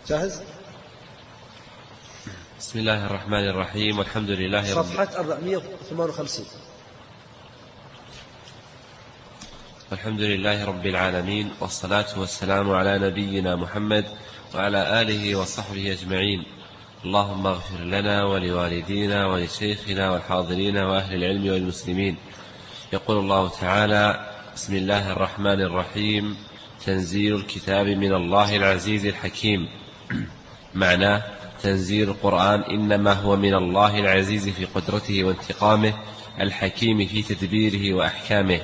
جاهز؟ بسم الله الرحمن الرحيم، والحمد لله صفحة 458. والحمد لله رب العالمين، والصلاة والسلام على نبينا محمد وعلى آله وصحبه أجمعين. اللهم اغفر لنا ولوالدينا ولشيخنا والحاضرين وأهل العلم والمسلمين. يقول الله تعالى: بسم الله الرحمن الرحيم. تنزيل الكتاب من الله العزيز الحكيم. معناه: تنزيل القرآن إنما هو من الله العزيز في قدرته وانتقامه، الحكيم في تدبيره وأحكامه.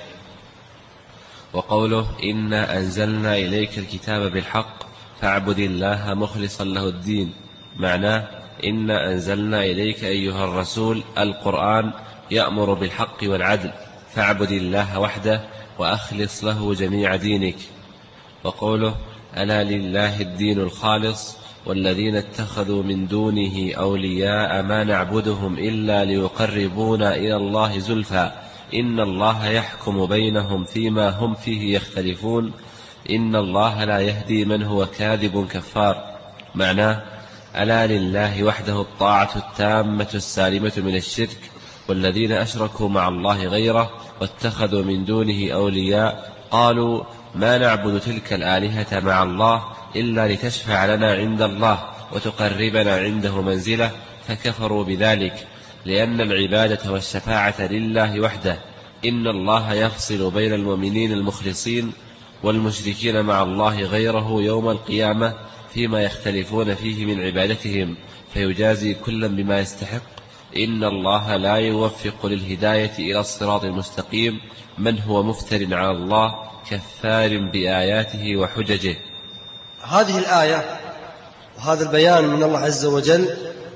وقوله: إنا أنزلنا إليك الكتاب بالحق فاعبد الله مخلصا له الدين. معناه: إنا أنزلنا إليك أيها الرسول القرآن يأمر بالحق والعدل، فاعبد الله وحده وأخلص له جميع دينك. وقوله: ألا لله الدين الخالص والذين اتخذوا من دونه أولياء ما نعبدهم إلا ليقربونا إلى الله زلفى إن الله يحكم بينهم فيما هم فيه يختلفون إن الله لا يهدي من هو كاذب كفار. معناه: ألا لله وحده الطاعة التامة السالمة من الشرك، والذين أشركوا مع الله غيره واتخذوا من دونه أولياء قالوا ما نعبد تلك الآلهة مع الله إلا لتشفع لنا عند الله وتقربنا عنده منزلة، فكفروا بذلك، لأن العبادة والشفاعة لله وحده. إن الله يفصل بين المؤمنين المخلصين والمشركين مع الله غيره يوم القيامة فيما يختلفون فيه من عبادتهم، فيجازي كلا بما يستحق. إن الله لا يوفق للهداية إلى الصراط المستقيم من هو مفتر على الله كفار بآياته وحججه. هذه الآية وهذا البيان من الله عز وجل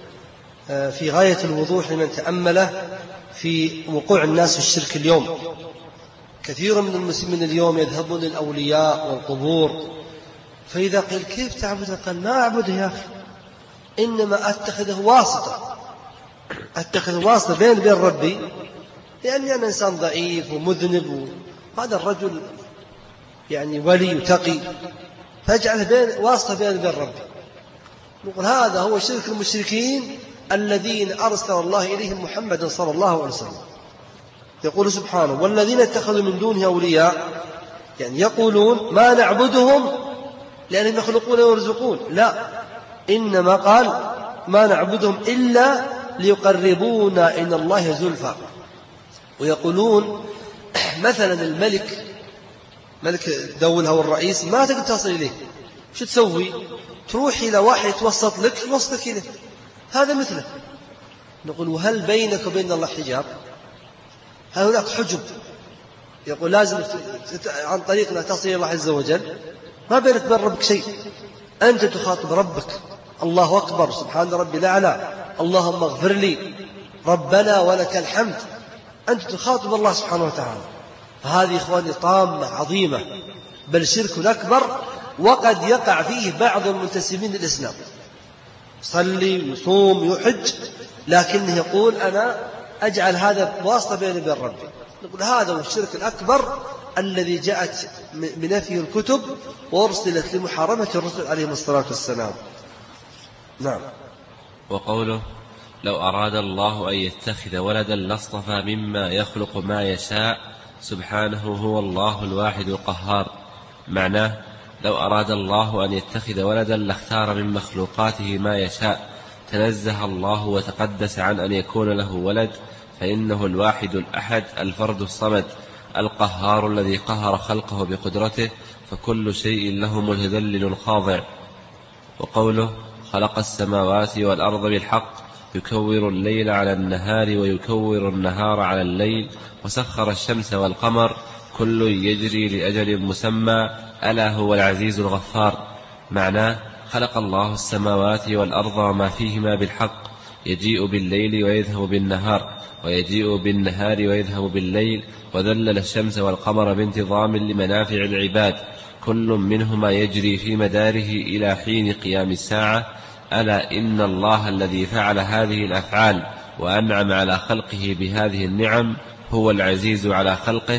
في غاية الوضوح لمن تأمله في وقوع الناس في الشرك اليوم. كثير من المسلمين اليوم يذهبون للأولياء والقبور، فإذا قيل كيف تعبده؟ قال ما أعبده يا أخي، إنما أتخذه واسطة بين ربي، لأني أنا إنسان ضعيف ومذنب، وهذا الرجل يعني ولي وتقي، فاجعله واسطة بين ربي. نقول هذا هو شرك المشركين الذين أرسل الله إليهم محمدا صلى الله عليه وسلم. يقول سبحانه: والذين اتخذوا من دونه أولياء، يعني يقولون ما نعبدهم لأنهم يخلقون ويرزقون، لا، إنما قال ما نعبدهم إلا ليقربونا إلى الله زلفى. ويقولون مثلا ملك الدولة أو الرئيس ما تقدر تصل إليه، شو تسوي؟ تروح إلى واحد يتوسط لك يوسطك إليه، هذا مثله. نقول وهل بينك وبين الله حجاب؟ هل هناك حجب؟ يقول لازم عن طريقنا تصل إلى الله عز وجل؟ ما بينك وبين ربك شيء، أنت تخاطب ربك، الله أكبر، سبحان ربي الأعلى، اللهم اغفر لي، ربنا ولك الحمد، أنت تخاطب الله سبحانه وتعالى. هذه إخواني طامة عظيمة، بل شرك أكبر، وقد يقع فيه بعض المنتسبين للإسلام، يصلي ويصوم ويحج، لكنه يقول أنا أجعل هذا واسطة بيني وبين ربي. نقول هذا هو الشرك الأكبر الذي جاءت بنفيه الكتب وأرسلت لمحاربة الرسل عليهم الصلاة والسلام. نعم. وقوله: لو أراد الله أن يتخذ ولدا لاصطفى مما يخلق ما يشاء سبحانه هو الله الواحد القهار. معناه: لو أراد الله أن يتخذ ولدا لاختار من مخلوقاته ما يشاء، تنزه الله وتقدس عن أن يكون له ولد، فإنه الواحد الأحد الفرد الصمد القهار الذي قهر خلقه بقدرته، فكل شيء له متذلل خاضع. وقوله: خلق السماوات والأرض بالحق يكور الليل على النهار ويكور النهار على الليل وسخر الشمس والقمر كل يجري لأجل مسمى ألا هو العزيز الغفار. معناه: خلق الله السماوات والأرض وما فيهما بالحق، يجيء بالليل ويذهب بالنهار، ويجيء بالنهار ويذهب بالليل، وذلل الشمس والقمر بانتظام لمنافع العباد، كل منهما يجري في مداره إلى حين قيام الساعة. ألا إن الله الذي فعل هذه الأفعال وأنعم على خلقه بهذه النعم هو العزيز على خلقه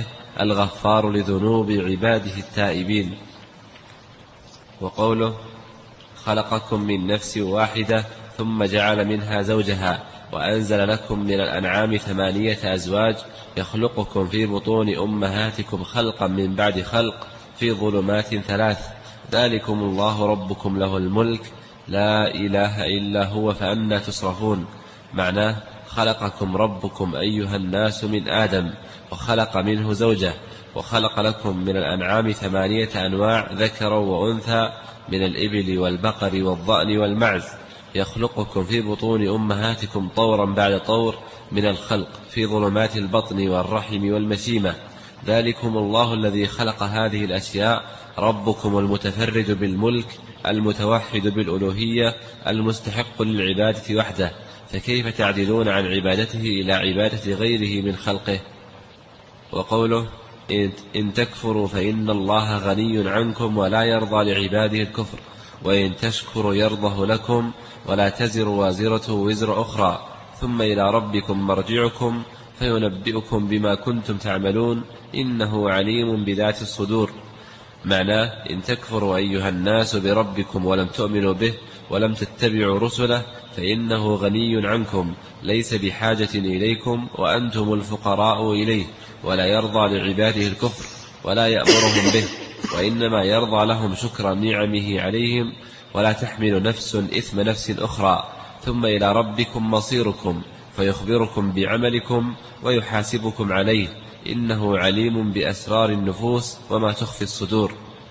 الغفار لذنوب عباده التائبين. وقوله: خلقكم من نفس واحدة ثم جعل منها زوجها وأنزل لكم من الأنعام 8 أزواج يخلقكم في بطون أمهاتكم خلقا من بعد خلق في ظلمات 3 ذلكم الله ربكم له الملك لا إله إلا هو فأنى تصرفون. معناه خلقكم ربكم أيها الناس من آدم وخلق منه زوجه وخلق لكم من الأنعام 8 أنواع ذكرا وأنثى من الإبل والبقر والضأن والمعز يخلقكم في بطون أمهاتكم طورا بعد طور من الخلق في ظلمات البطن والرحم والمشيمة ذلكم الله الذي خلق هذه الأشياء ربكم المتفرد بالملك المتوحد بالألوهية المستحق للعبادة وحده فكيف تعدلون عن عبادته إلى عبادة غيره من خلقه. وقوله إن تكفروا فإن الله غني عنكم ولا يرضى لعباده الكفر وإن تشكروا يرضه لكم ولا تزر وازرة وزر أخرى ثم إلى ربكم مرجعكم فينبئكم بما كنتم تعملون إنه عليم بذات الصدور. معناه إن تكفروا أيها الناس بربكم ولم تؤمنوا به ولم تتبعوا رسله فإنه غني عنكم ليس بحاجة إليكم وأنتم الفقراء إليه ولا يرضى لعباده الكفر ولا يأمرهم به وإنما يرضى لهم شكر نعمه عليهم ولا تحمل نفس إثم نفس أخرى ثم إلى ربكم مصيركم فيخبركم بعملكم ويحاسبكم عليه إنه عليم بأسرار النفوس وما تخفي الصدور.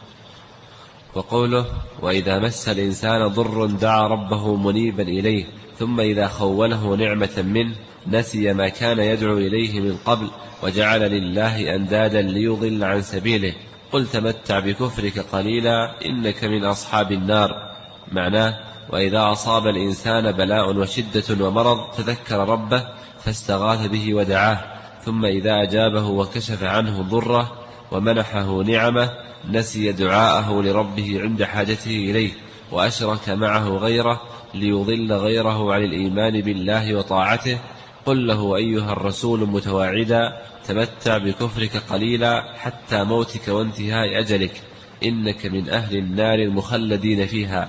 وقوله وإذا مس الإنسان ضر دعا ربه منيبا إليه ثم إذا خوله نعمة منه نسي ما كان يدعو إليه من قبل وجعل لله أندادا ليضل عن سبيله قل تمتع بكفرك قليلا إنك من أصحاب النار. معناه وإذا أصاب الإنسان بلاء وشدة ومرض تذكر ربه فاستغاث به ودعاه ثم إذا أجابه وكشف عنه ضره ومنحه نعمه نسي دعاءه لربه عند حاجته إليه وأشرك معه غيره ليضل غيره عن الإيمان بالله وطاعته قل له أيها الرسول متواعدا تمتع بكفرك قليلا حتى موتك وانتهاء أجلك إنك من أهل النار المخلدين فيها.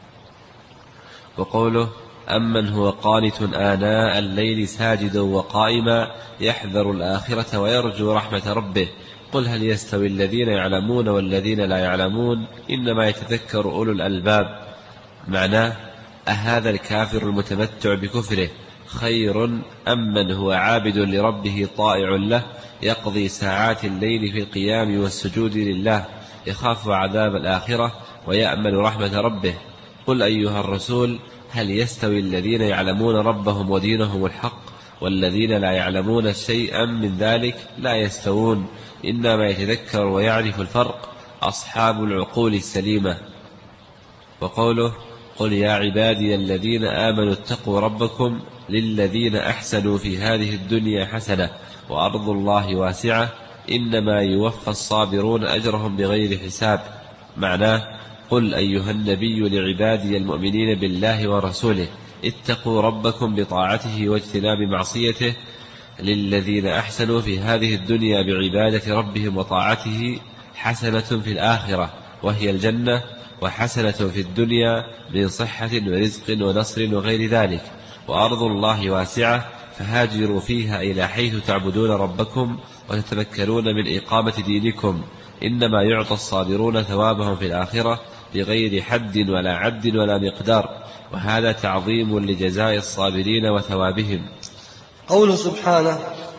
وقوله أمن هو قانت آناء الليل ساجدا وقائما يحذر الآخرة ويرجو رحمة ربه قل هل يستوي الذين يعلمون والذين لا يعلمون إنما يتذكر أولو الألباب. معناه أهذا الكافر المتمتع بكفره خير أم من هو عابد لربه طائع له يقضي ساعات الليل في القيام والسجود لله يخاف عذاب الآخرة ويأمل رحمة ربه قل أيها الرسول هل يستوي الذين يعلمون ربهم ودينهم الحق والذين لا يعلمون شيئا من ذلك لا يستوون إنما يتذكر ويعرف الفرق أصحاب العقول السليمة. وقوله قل يا عبادي الذين آمنوا اتقوا ربكم للذين أحسنوا في هذه الدنيا حسنة وأرض الله واسعة إنما يوفى الصابرون أجرهم بغير حساب. معناه قل أيها النبي لعبادي المؤمنين بالله ورسوله اتقوا ربكم بطاعته واجتناب معصيته للذين أحسنوا في هذه الدنيا بعبادة ربهم وطاعته حسنة في الآخرة وهي الجنة وحسنة في الدنيا من صحة ورزق ونصر وغير ذلك وأرض الله واسعة فهاجروا فيها إلى حيث تعبدون ربكم وتتمكنون من إقامة دينكم إنما يعطى الصابرون ثوابهم في الآخرة بغير حد ولا عد ولا مقدار وهذا تعظيم لجزاء الصابرين وثوابهم. قوله سبحانه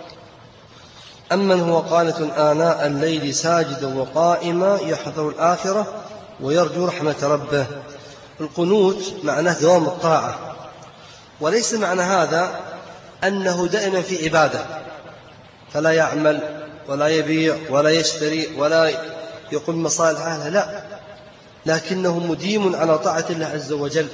أمن هو قانت آناء الليل ساجدا وقائما يحذر الآخرة ويرجو رحمة ربه. القنوت معناه دوام الطاعة وليس معنى هذا أنه دائما في عبادة فلا يعمل ولا يبيع ولا يشتري ولا يقوم مصالح أهله لا لكنه مديم على طاعة الله عز وجل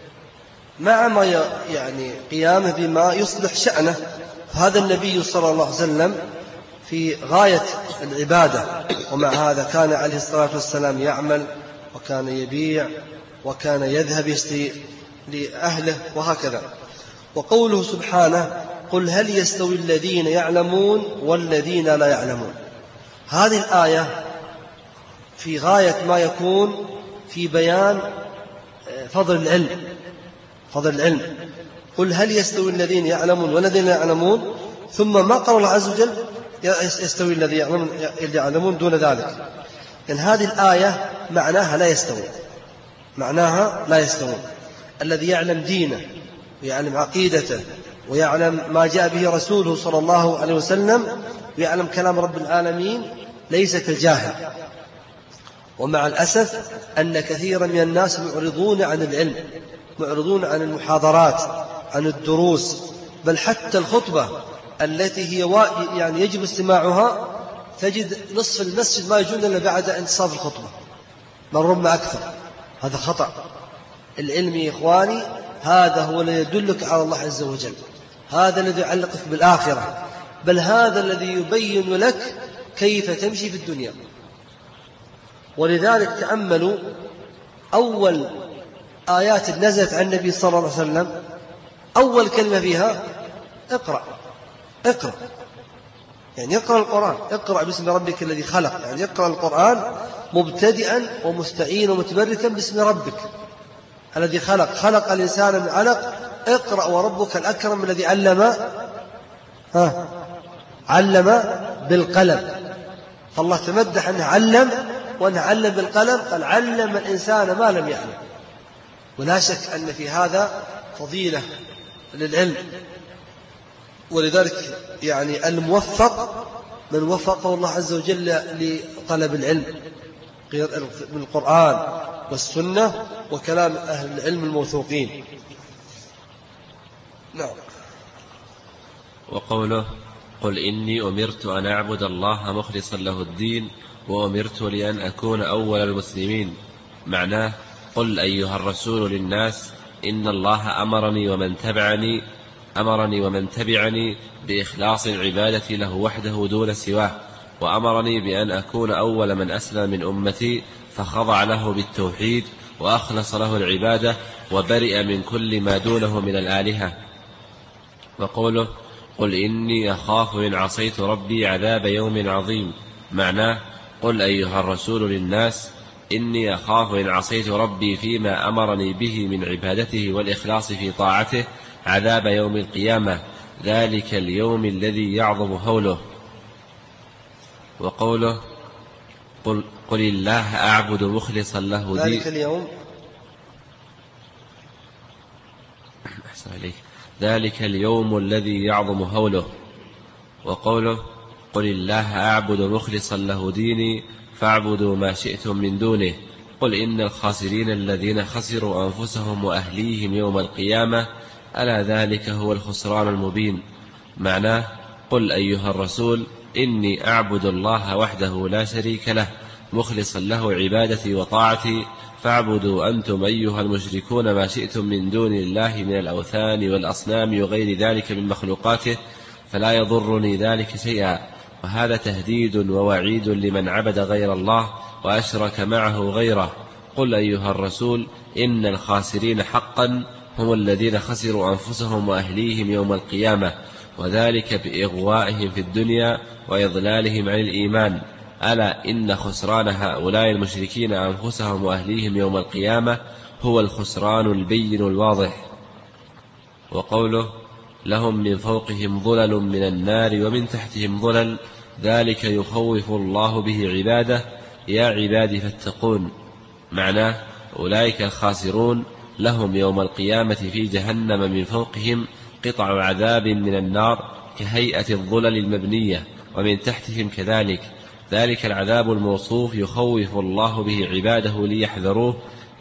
مع ما يعني قيامه بما يصلح شأنه. هذا النبي صلى الله عليه وسلم في غاية العبادة ومع هذا كان عليه الصلاة والسلام يعمل وكان يبيع وكان يذهب يشتري لأهله وهكذا. وقوله سبحانه قل هل يستوي الذين يعلمون والذين لا يعلمون هذه الآية في غاية ما يكون في بيان فضل العلم. قل هل يستوي الذين يعلمون والذين لا يعلمون، ثم ما قال الله عز وجل يستوي الذين يعلمون دون ذلك. يعني هذه الآية معناها لا يستوون. الذي يعلم دينه ويعلم عقيدته ويعلم ما جاء به رسوله صلى الله عليه وسلم ويعلم كلام رب العالمين ليس كالجاهل. ومع الأسف أن كثيرا من الناس معرضون عن العلم، معرضون عن المحاضرات، عن الدروس، بل حتى الخطبة التي هي يعني يجب استماعها تجد نصف المسجد ما يجون إلا بعد انتصاف الخطبة، بل ربما أكثر. هذا خطأ. العلم يا إخواني هذا هو الذي يدلك على الله عز وجل، هذا الذي يعلقك بالآخرة، بل هذا الذي يبين لك كيف تمشي في الدنيا. ولذلك تأملوا أول آيات نزلت عن النبي صلى الله عليه وسلم، أول كلمة فيها اقرأ. يعني اقرأ القرآن، اقرأ باسم ربك الذي خلق، يعني اقرأ القرآن مبتدئا ومستعينا ومتبركا باسم ربك الذي خلق الإنسان من علق. اقرأ وربك الأكرم الذي علم بالقلم. فالله تمدح أنه علم، وأنه علم بالقلم، قال علم الإنسان ما لم يعلم. ولا شك أن في هذا فضيلة للعلم. ولذلك يعني الموفق من وفقه الله عز وجل لطلب العلم من القرآن والسنة وكلام أهل العلم الموثوقين. نعم. وقوله قل إني أمرت أن أعبد الله مخلصا له الدين وأمرت لأن أكون أول المسلمين. معناه قل أيها الرسول للناس إن الله أمرني ومن تبعني بإخلاص العبادة له وحده دون سواه، وأمرني بأن أكون أول من أسلم من أمتي فخضع له بالتوحيد وأخلص له العبادة وبرئ من كل ما دونه من الآلهة. وقوله قل إني أخاف إن عصيت ربي عذاب يوم عظيم. معناه قل أيها الرسول للناس إني أخاف إن عصيت ربي فيما أمرني به من عبادته والإخلاص في طاعته عذاب يوم القيامة، ذلك اليوم الذي يعظم هوله. وقوله قل الله أعبد مخلصا له دين ذلك اليوم الذي يعظم هوله. وقوله قل الله أعبد مخلصا له ديني فاعبدوا ما شئتم من دونه. قل إن الخاسرين الذين خسروا أنفسهم وأهليهم يوم القيامة ألا ذلك هو الخسران المبين. معناه قل أيها الرسول إني أعبد الله وحده لا شريك له مخلصا له عبادتي وطاعتي، فاعبدوا أنتم أيها المشركون ما شئتم من دون الله من الأوثان والأصنام وغير ذلك من مخلوقاته، فلا يضرني ذلك شيئا. وهذا تهديد ووعيد لمن عبد غير الله وأشرك معه غيره. قل أيها الرسول إن الخاسرين حقا هم الذين خسروا أنفسهم وأهليهم يوم القيامة، وذلك بإغوائهم في الدنيا وإضلالهم عن الإيمان. ألا إن خسران هؤلاء المشركين أنفسهم وأهليهم يوم القيامة هو الخسران البين الواضح. وقوله لهم من فوقهم ظلل من النار ومن تحتهم ظلل ذلك يخوف الله به عباده يا عبادي فاتقون. معناه أولئك الخاسرون لهم يوم القيامة في جهنم من فوقهم قطع عذاب من النار كهيئة الظلل المبنية، ومن تحتهم كذلك. ذلك العذاب الموصوف يخوف الله به عباده ليحذروه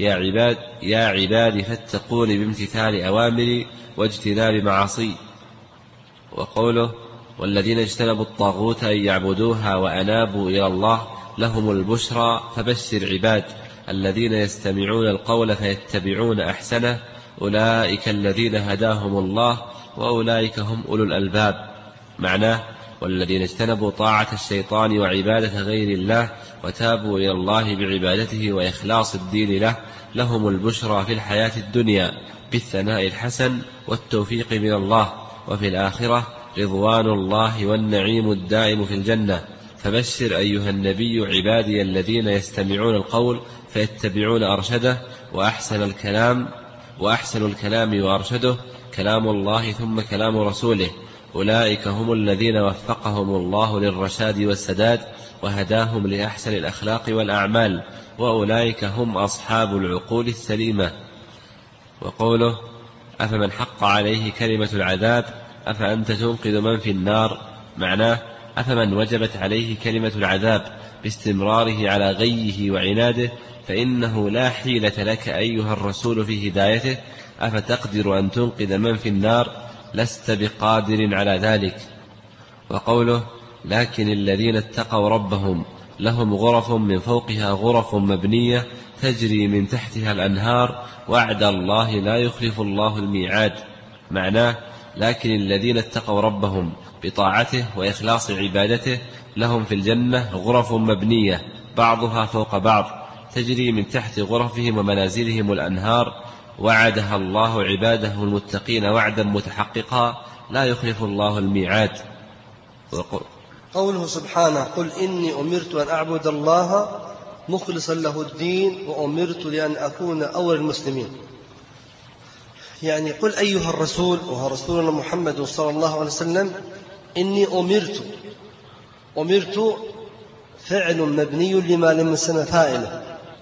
يا عبادي فاتقون بامتثال أوامري واجتناب معاصي. وقوله والذين اجتنبوا الطاغوت أن يعبدوها وأنابوا إلى الله لهم البشرى فبشر عباد الذين يستمعون القول فيتبعون أحسنه أولئك الذين هداهم الله وأولئك هم أولو الألباب. معناه والذين اجتنبوا طاعة الشيطان وعبادة غير الله وتابوا إلى الله بعبادته وإخلاص الدين له لهم البشرى في الحياة الدنيا بالثناء الحسن والتوفيق من الله، وفي الآخرة رضوان الله والنعيم الدائم في الجنة. فبشر أيها النبي عبادي الذين يستمعون القول فيتبعون أرشده وأحسن الكلام وأرشده كلام الله ثم كلام رسوله. أولئك هم الذين وفقهم الله للرشاد والسداد وهداهم لأحسن الأخلاق والأعمال، وأولئك هم أصحاب العقول السليمة. وقوله أفمن حق عليه كلمة العذاب أفأنت تنقذ من في النار، معناه أفمن وجبت عليه كلمة العذاب باستمراره على غيه وعناده فإنه لا حيلة لك أيها الرسول في هدايته، أفتقدر أن تنقذ من في النار؟ لست بقادر على ذلك. وقوله لكن الذين اتقوا ربهم لهم غرف من فوقها غرف مبنية تجري من تحتها الأنهار وعد الله لا يخلف الله الميعاد، معناه لكن الذين اتقوا ربهم بطاعته وإخلاص عبادته لهم في الجنة غرف مبنية بعضها فوق بعض تجري من تحت غرفهم ومنازلهم الأنهار، وعدها الله عباده المتقين وعدا متحققا لا يخلف الله الميعاد. قوله سبحانه قل إني أمرت أن أعبد الله مخلصا له الدين وأمرت لأن أكون أول المسلمين، يعني قل أيها الرسول وهو رسولنا محمد صلى الله عليه وسلم إني أمرت فعل مبني لما لم يسمى فاعله،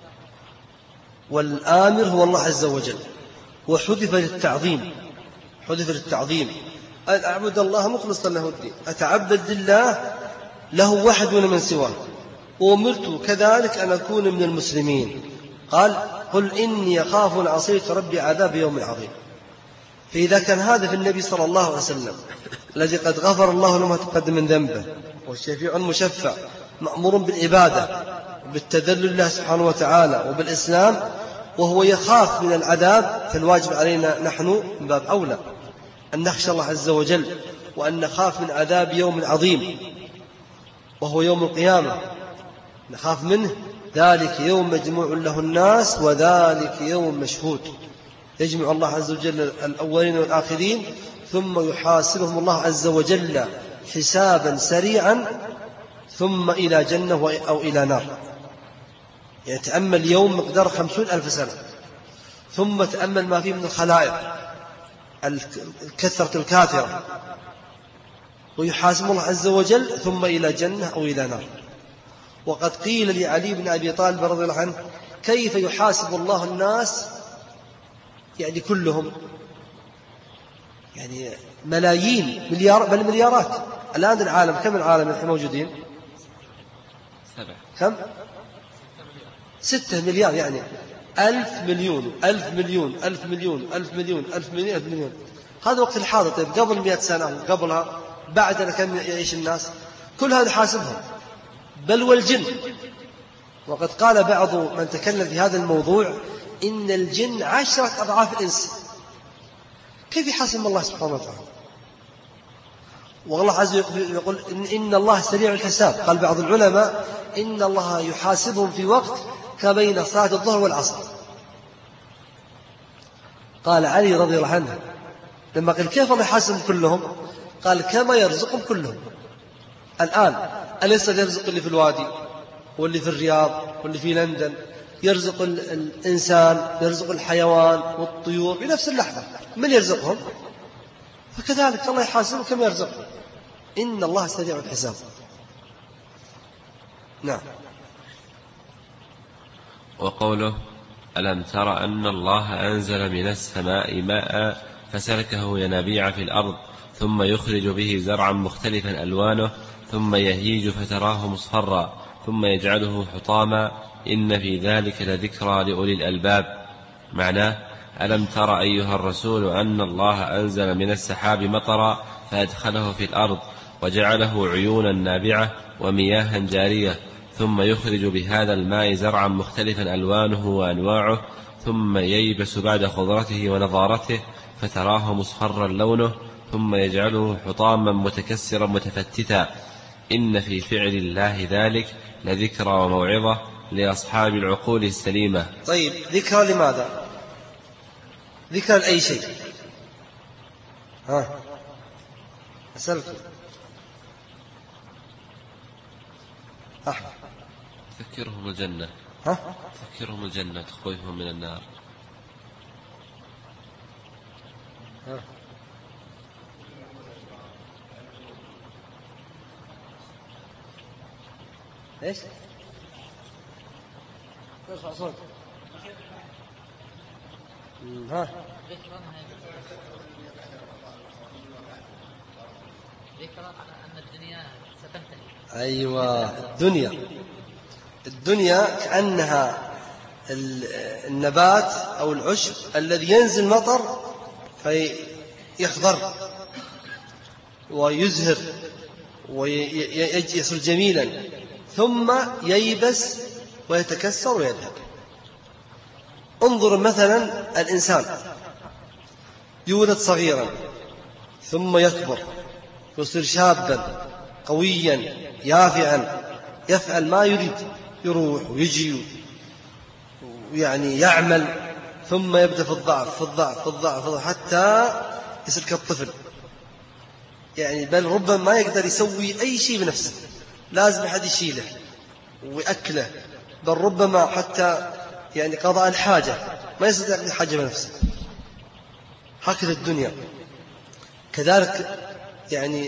والآمر هو الله عز وجل، وحذف للتعظيم أن أعبد الله مخلصا له الدين، أتعبد لله له وحد دون من سواه، وأمرت كذلك أن أكون من المسلمين. قال قل إني أخاف إن عصيت ربي عذاب يوم عظيم. فإذا كان هذا في النبي صلى الله عليه وسلم الذي قد غفر الله له ما تقدم من ذنبه والشفيع المشفع مأمور بالعبادة بالتذلل لله سبحانه وتعالى وبالإسلام، وهو يخاف من العذاب، فالواجب علينا نحن من باب أولى أن نخشى الله عز وجل وأن نخاف من عذاب يوم عظيم وهو يوم القيامة، نخاف منه. ذلك يوم مجموع له الناس وذلك يوم مشهود، يجمع الله عز وجل الأولين والآخرين ثم يحاسبهم الله عز وجل حسابا سريعا ثم إلى جنة أو إلى نار. يعني تأمل يوم مقدار 50,000 سنة، ثم تأمل ما فيه من الخلائق الكثرة الكاثرة، ويحاسب الله عز وجل ثم إلى جنة أو إلى نار. وقد قيل لعلي بن أبي طالب رضي الله عنه كيف يحاسب الله الناس يعني كلهم، يعني ملايين بل مليارات. الآن العالم كم العالم الحين موجودين؟ 7. كم؟ 6 مليار، يعني 1000 مليون 1000 مليون 1000 مليون 1000 مليون 1000 مليون 1000 مليون. هذا وقت الحاضر. طيب قبل 100 سنة قبلها بعدنا كم يعيش الناس؟ كل هذا حاسبهم، بل والجن. وقد قال بعض من تكلم في هذا الموضوع إن الجن 10 أضعاف الإنس. كيف يحاسب الله سبحانه وتعالى؟ والله عز وجل يقول إن الله سريع الحساب. قال بعض العلماء إن الله يحاسبهم في وقت كبين صلاة الظهر والعصر. قال علي رضي الله عنه لما قال كيف الله يحاسبهم كلهم؟ قال كما يرزقهم كلهم. الآن أليس يرزق اللي في الوادي واللي في الرياض واللي في لندن، يرزق الإنسان، يرزق الحيوان والطيور بنفس اللحظة، من يرزقهم؟ فكذلك الله يحاسبهم كما يرزقهم، إن الله سريع الحساب. نعم. وقوله ألم تر أن الله أنزل من السماء ماء فسلكه ينابيع في الأرض ثم يخرج به زرعا مختلفا ألوانه ثم يهيج فتراه مصفرا ثم يجعله حطاما إن في ذلك لذكرى لأولي الألباب. معناه ألم تر أيها الرسول أن الله أنزل من السحاب مطرا فأدخله في الأرض وجعله عيونا نابعة ومياها جارية ثم يخرج بهذا الماء زرعا مختلفا ألوانه وأنواعه ثم ييبس بعد خضرته ونضارته فتراه مصفرا لونه ثم يجعله حطاما متكسرا متفتتا إن في فعل الله ذلك لذكرى وموعظة لأصحاب العقول السليمة. طيب ذكرى لماذا؟ ذكرى لأي شيء؟ أسألكم تذكرهم الجنة. تذكرهم الجنة تخويفهم من النار. ايش؟ ارفع صوت. ها ذكر أن الدنيا ستنتهي. أيوة، الدنيا كأنها النبات أو العشب الذي ينزل مطر فيخضر ويزهر ويصير جميلا، ثم ييبس ويتكسر ويذهب. انظر مثلا الإنسان يولد صغيرا ثم يكبر يصير شابا قويا يافعا، يفعل ما يريد، يروح ويجي يعني يعمل، ثم يبدأ في الضعف حتى يصير كالطفل، يعني بل ربما ما يقدر يسوي أي شيء بنفسه، لازم أحد يشيله ويأكله، بل ربما حتى يعني قضاء الحاجة ما يستطيع يقضي حاجة بنفسه. هكذا الدنيا كذلك، يعني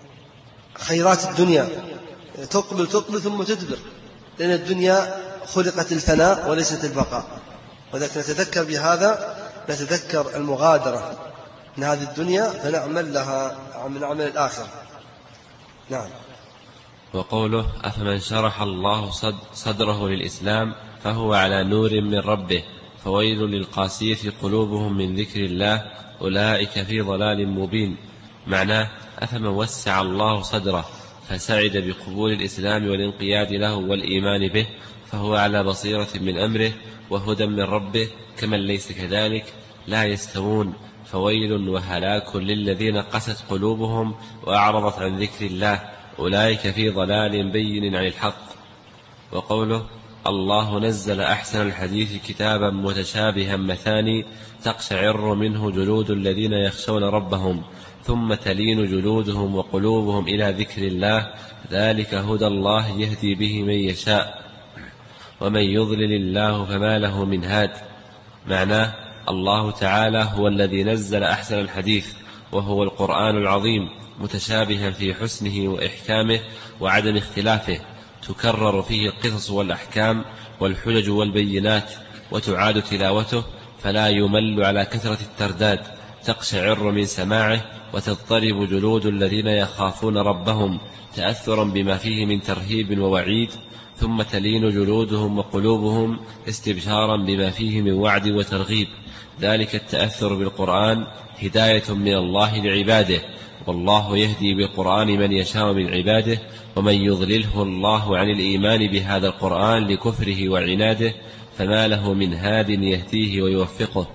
خيرات الدنيا تقبل ثم تدبر، لأن الدنيا خلقت الفناء وليست البقاء. وذلك نتذكر بهذا، نتذكر المغادرة من هذه الدنيا فنعمل لها من عمل الآخرة. نعم. وقوله: أفمن شرح الله صدره للإسلام فهو على نور من ربه فويل للقاسية قلوبهم من ذكر الله أولئك في ضلال مبين. معناه: أفمن وسع الله صدره فسعد بقبول الإسلام والانقياد له والإيمان به فهو على بصيرة من أمره وهدى من ربه، كمن ليس كذلك لا يستوون، فويل وهلاك للذين قست قلوبهم وأعرضت عن ذكر الله أولئك في ضلال بين عن الحق. وقوله: الله نزل أحسن الحديث كتابا متشابها مثاني تقشعر منه جلود الذين يخشون ربهم ثم تلين جلودهم وقلوبهم إلى ذكر الله ذلك هدى الله يهدي به من يشاء ومن يضلل الله فما له من هاد. معناه: الله تعالى هو الذي نزل أحسن الحديث وهو القرآن العظيم متشابها في حسنه وإحكامه وعدم اختلافه، تكرر فيه القصص والأحكام والحجج والبينات، وتعاد تلاوته فلا يمل على كثرة الترداد، تقشعر من سماعه وتضطرب جلود الذين يخافون ربهم تأثرا بما فيه من ترهيب ووعيد، ثم تلين جلودهم وقلوبهم استبشارا بما فيه من وعد وترغيب. ذلك التأثر بالقرآن هداية من الله لعباده، والله يهدي بالقرآن من يشاء من عباده، ومن يضلله الله عن الإيمان بهذا القرآن لكفره وعناده فما له من هاد يهديه ويوفقه.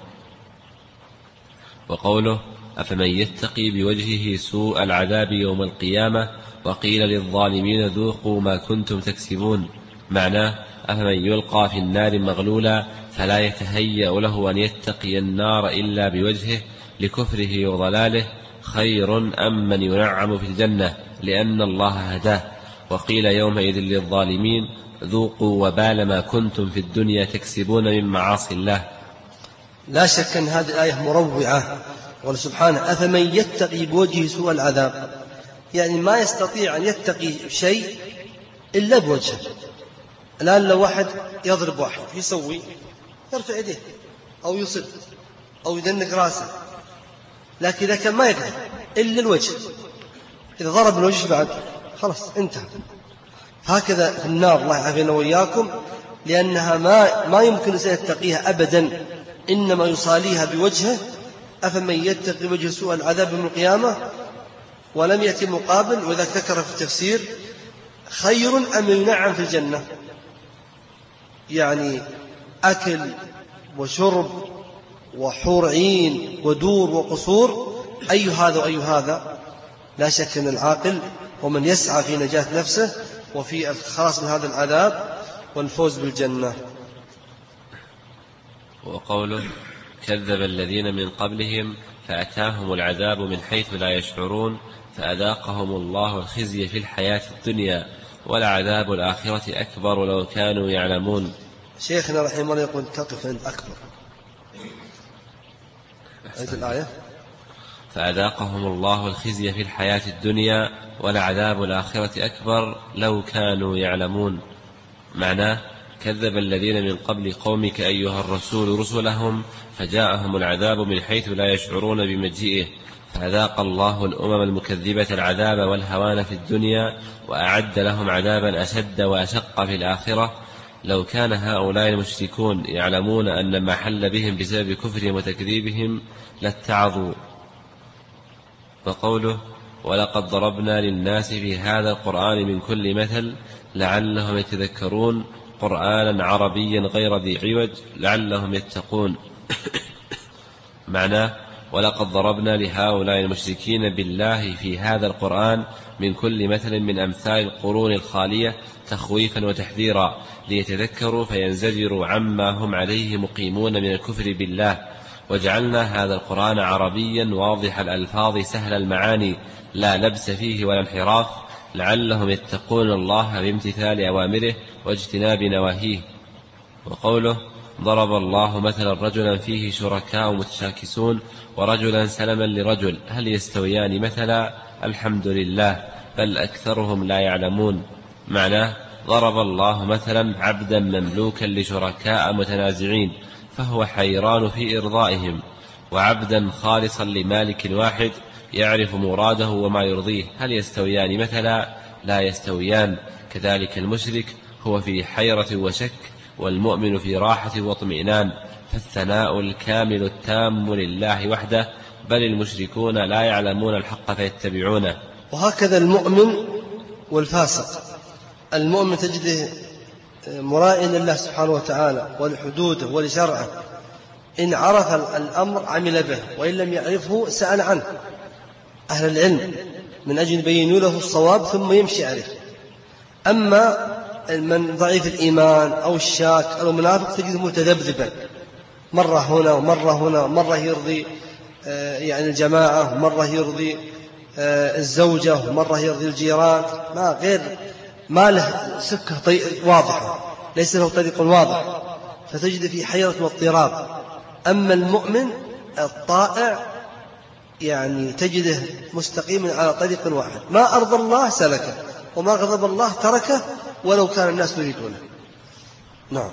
وقوله: أفمن يتقي بوجهه سوء العذاب يوم القيامة وقيل للظالمين ذوقوا ما كنتم تكسبون. معناه: أفمن يلقى في النار مغلولا فلا يتهيأ له أن يتقي النار إلا بوجهه لكفره وضلاله خير أم من ينعم في الجنة لأن الله هداه. وقيل يومئذ للظالمين ذوقوا وبال ما كنتم في الدنيا تكسبون من معاصي الله. لا شك أن هذه الآية مروعة. قال سبحانه: أفمن يتقي بوجهه سوء العذاب، يعني ما يستطيع أن يتقي شيء إلا بوجهه. الآن لو واحد يضرب واحد يسوي؟ يرفع يديه أو يصب أو يدنق راسه، لكن إذا كان ما يقدر إلا الوجه، إذا ضرب الوجه بعد خلاص انتهى. هكذا في النار، الله يعافينا وإياكم، لأنها ما يمكن أن يتقيها أبدا، إنما يصاليها بوجهه. أفمن يتقي وجه سوء العذاب يوم القيامة، ولم يأتي مقابل. وذلك ذكر في التفسير: خير أم ينعم في الجنة، يعني أكل وشرب وحور عين ودور وقصور، أي هذا وأي هذا. لا شك أن العاقل ومن يسعى في نجاة نفسه وفي الخلاص من هذا العذاب والفوز بالجنة. وقوله: كذب الذين من قبلهم فأتاهم العذاب من حيث لا يشعرون فأذاقهم الله الخزي في الحياة الدنيا ولعذاب الآخرة أكبر لو كانوا يعلمون. شيخنا رحمه الله يقول: تقف عند أكبر. هذه الآية فأذاقهم الله الخزي في الحياة الدنيا ولعذاب الآخرة أكبر لو كانوا يعلمون. معناه كذب الذين من قبل قومك أيها الرسول رسلهم فجاءهم العذاب من حيث لا يشعرون بمجيئه، فأذاق الله الأمم المكذبة العذاب والهوان في الدنيا وأعد لهم عذابا أشد وأشق في الآخرة. لو كان هؤلاء المشركون يعلمون أن ما حل بهم بسبب كفرهم وتكذيبهم لاتعظوا. وقوله ولقد ضربنا للناس في هذا القرآن من كل مثل لعلهم يتذكرون، قرآنا عربيا غير ذي عوج لعلهم يتقون. معناه ولقد ضربنا لهؤلاء المشركين بالله في هذا القرآن من كل مثل من أمثال القرون الخالية تخويفا وتحذيرا ليتذكروا فينزجروا عما هم عليه مقيمون من الكفر بالله. وجعلنا هذا القرآن عربيا واضح الألفاظ سهل المعاني لا لبس فيه ولا انحراف لعلهم يتقون الله بامتثال أوامره واجتناب نواهيه. وقوله ضرب الله مثلا رجلا فيه شركاء متشاكسون ورجلا سلما لرجل هل يستويان مثلا الحمد لله بل أكثرهم لا يعلمون. معناه ضرب الله مثلا عبدا مملوكا لشركاء متنازعين فهو حيران في إرضائهم، وعبدا خالصا لمالك واحد يعرف مراده وما يرضيه هل يستويان مثلا لا يستويان. كذلك المشرك هو في حيرة وشك والمؤمن في راحة واطمئنان، فالثناء الكامل التام لله وحده بل المشركون لا يعلمون الحق فيتبعونه. وهكذا المؤمن والفاسق. المؤمن تجده مرائيا لله سبحانه وتعالى ولحدوده ولشرعه، إن عرف الأمر عمل به وإن لم يعرفه سأل عنه أهل العلم من أجل يبينوا له الصواب ثم يمشي عليه. أما من ضعيف الإيمان أو الشاك أو المنافق تجده متذبذبا مرة هنا ومرة هنا، مرة يرضي يعني الجماعة ومرة يرضي الزوجة ومرة يرضي الجيران، ما له سكة واضحة، ليس له طريق واضح، فتجد في حيرة واضطراب. أما المؤمن الطائع يعني تجده مستقيما على طريق واحد، ما أرضى الله سلكه وما غضب الله تركه ولو كان الناس يريدونه. نعم.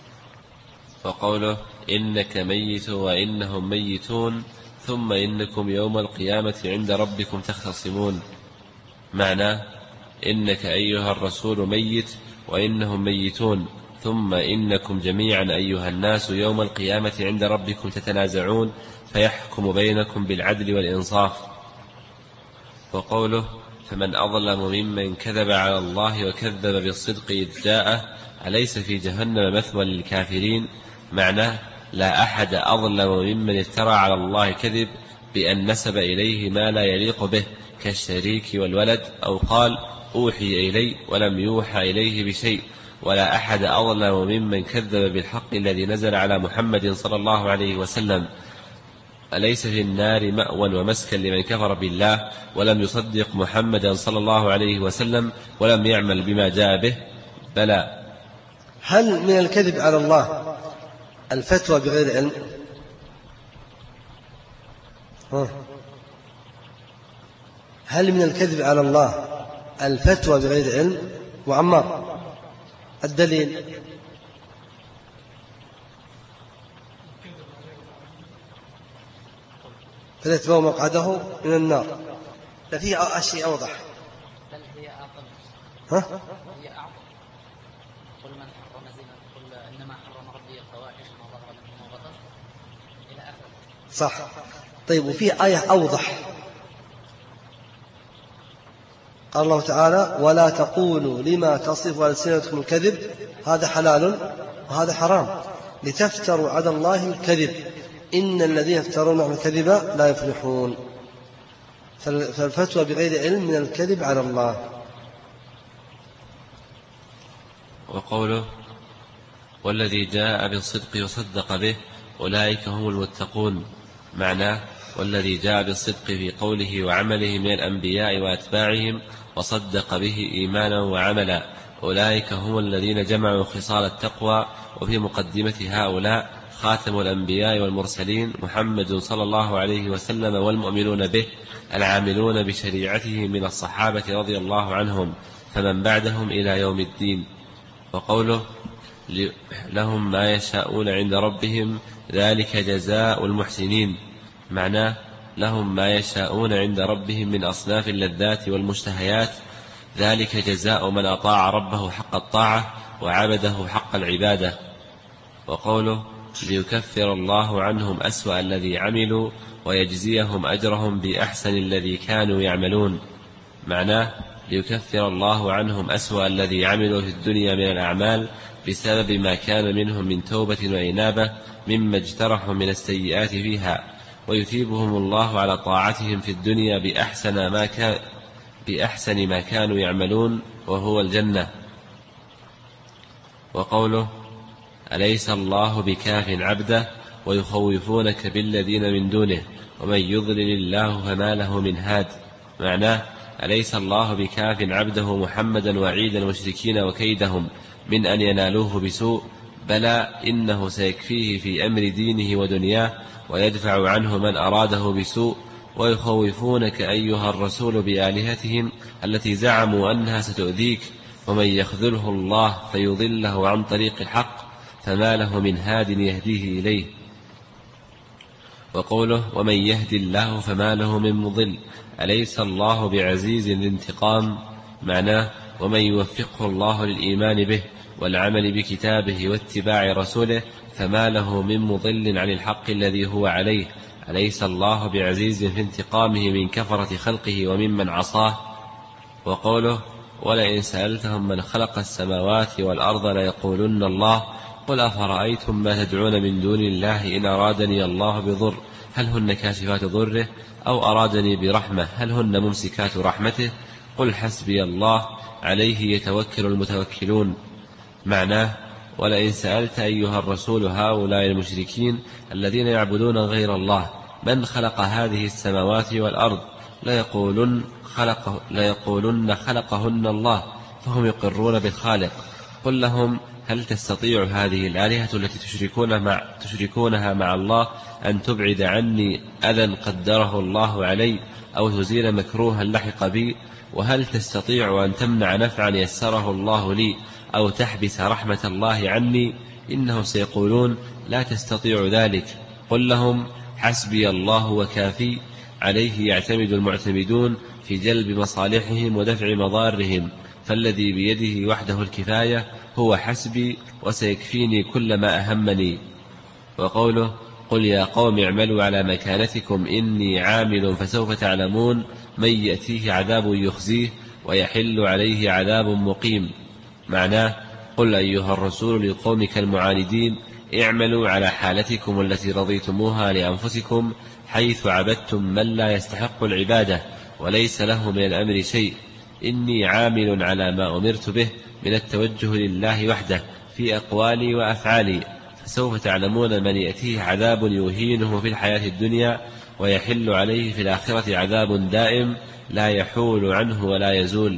وقوله إنك ميت وإنهم ميتون ثم إنكم يوم القيامة عند ربكم تختصمون. معناه إنك أيها الرسول ميت وإنهم ميتون ثم إنكم جميعا أيها الناس يوم القيامة عند ربكم تتنازعون فيحكم بينكم بالعدل والإنصاف. وقوله فمن أظلم ممن كذب على الله وكذب بالصدق إذ جاءه أليس في جهنم مثوى للكافرين. معناه لا أحد أظلم ممن افترى على الله كذب بأن نسب إليه ما لا يليق به كالشريك والولد، أو قال أوحي إلي ولم يوحى إليه بشيء. ولا أحد أظلم ممن كذب بالحق الذي نزل على محمد صلى الله عليه وسلم. أليس في النار مأوى ومسكن لمن كفر بالله ولم يصدق محمدا صلى الله عليه وسلم ولم يعمل بما جاء به؟ بلى. هل من الكذب على الله الفتوى بغير علم؟ هل من الكذب على الله الفتوى بغير علم؟ وعمار الدليل؟ فليتبوأ مقعده من النار. لا فيه أشياء أوضح. بل هي أعظم. هي أعظم. قل من حرم زنا، قل إنما حرم ربي الفواحش ما ظهر منها وما بطن إلى آخره. صح. طيب وفيه آية أوضح، قال الله تعالى ولا تقولوا لما تصف ألسنتكم الكذب هذا حلال وهذا حرام لتفتروا على الله الكذب إن الذين يفترون على الكذب لا يفلحون. فالفتوى بغير علم من الكذب على الله. وقوله والذي جاء بالصدق وصدق به أولئك هم المتقون. معناه والذي جاء بالصدق في قوله وعمله من الأنبياء وأتباعهم وصدق به إيمانا وعملا أولئك هم الذين جمعوا خصال التقوى. وفي مقدمة هؤلاء خاتم الأنبياء والمرسلين محمد صلى الله عليه وسلم والمؤمنون به العاملون بشريعته من الصحابة رضي الله عنهم فمن بعدهم إلى يوم الدين. وقوله لهم ما يشاءون عند ربهم ذلك جزاء المحسنين، معناه لهم ما يشاءون عند ربهم من أصناف اللذات والمشتهيات، ذلك جزاء من أطاع ربه حق الطاعة وعبده حق العبادة. وقوله ليكفر الله عنهم أسوأ الذي عملوا ويجزيهم أجرهم بأحسن الذي كانوا يعملون، معناه ليكفر الله عنهم أسوأ الذي عملوا في الدنيا من الأعمال بسبب ما كان منهم من توبة وإنابة مما اجترحوا من السيئات فيها، ويثيبهم الله على طاعتهم في الدنيا بأحسن ما كانوا يعملون وهو الجنة. وقوله أليس الله بكاف عبده ويخوفونك بالذين من دونه ومن يضلل الله فما له من هاد، معناه أليس الله بكاف عبده محمدا وعيد المشركين وكيدهم من أن ينالوه بسوء، بلى إنه سيكفيه في أمر دينه ودنياه ويدفع عنه من أراده بسوء. ويخوفونك أيها الرسول بآلهتهم التي زعموا أنها ستؤذيك، ومن يخذله الله فيضله عن طريق الحق فما له من هاد يهديه إليه. وقوله ومن يهد الله فما له من مضل، أليس الله بعزيز الانتقام، معناه ومن يوفقه الله للإيمان به والعمل بكتابه واتباع رسوله فما له من مضل عن الحق الذي هو عليه، أليس الله بعزيز في انتقامه من كفرة خلقه وممن عصاه. وقوله ولئن سألتهم من خلق السماوات والأرض ليقولن الله قل أفرأيتم ما تدعون من دون الله إن أرادني الله بضر هل هن كاشفات ضره أو أرادني برحمة هل هن ممسكات رحمته قل حسبي الله عليه يتوكل المتوكلون، معناه ولئن سألت أيها الرسول هؤلاء المشركين الذين يعبدون غير الله من خلق هذه السماوات والأرض ليقولن خلقهن الله، فهم يقرون بالخالق. قل لهم هل تستطيع هذه الآلهة التي تشركونها مع الله أن تبعد عني أذى قدره الله علي أو تزيل مكروها لحق بي، وهل تستطيع أن تمنع نفعا يسره الله لي أو تحبس رحمة الله عني؟ إنهم سيقولون لا تستطيع ذلك. قل لهم حسبي الله وكافي، عليه يعتمد المعتمدون في جلب مصالحهم ودفع مضارهم، فالذي بيده وحده الكفاية هو حسبي وسيكفيني كل ما أهمني. وقوله قل يا قوم اعملوا على مكانتكم إني عامل فسوف تعلمون من يأتيه عذاب يخزيه ويحل عليه عذاب مقيم، معناه قل أيها الرسول لقومك المعاندين اعملوا على حالتكم التي رضيتموها لأنفسكم حيث عبدتم من لا يستحق العبادة وليس له من الأمر شيء، إني عامل على ما أمرت به من التوجه لله وحده في أقوالي وأفعالي، فسوف تعلمون من يأتيه عذاب يهينه في الحياة الدنيا ويحل عليه في الآخرة عذاب دائم لا يحول عنه ولا يزول.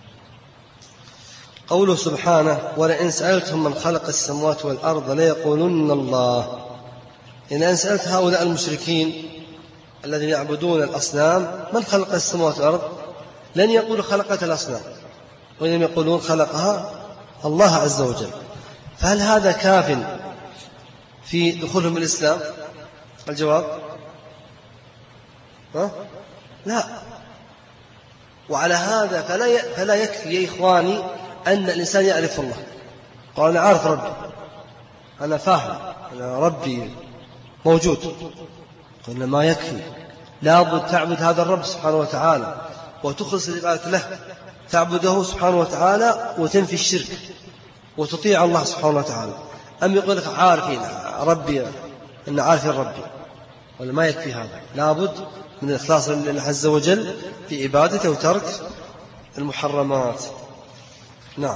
قوله سبحانه ولئن سألتهم من خلق السماوات والأرض ليقولن الله، إن أن سألت هؤلاء المشركين الذين يعبدون الأصنام من خلق السماوات والأرض لن يقولوا خلقت الأصنام، وإنما يقولون خلقها الله عز وجل. فهل هذا كاف في دخولهم الإسلام؟ الجواب لا. وعلى هذا فلا يكفي يا إخواني أن الإنسان يعرف الله، قال أنا عارف ربي، أنا فاهم، أنا ربي موجود، قلنا ما يكفي، لابد تعبد هذا الرب سبحانه وتعالى وتخلص العبادة له، تعبده سبحانه وتعالى وتنفي الشرك وتطيع الله سبحانه وتعالى. أم يقول لك عارفين ربي أن عارفين ربي، ولا ما يكفي هذا، لابد من الإخلاص لله عز وجل في عبادته وترك المحرمات. نعم.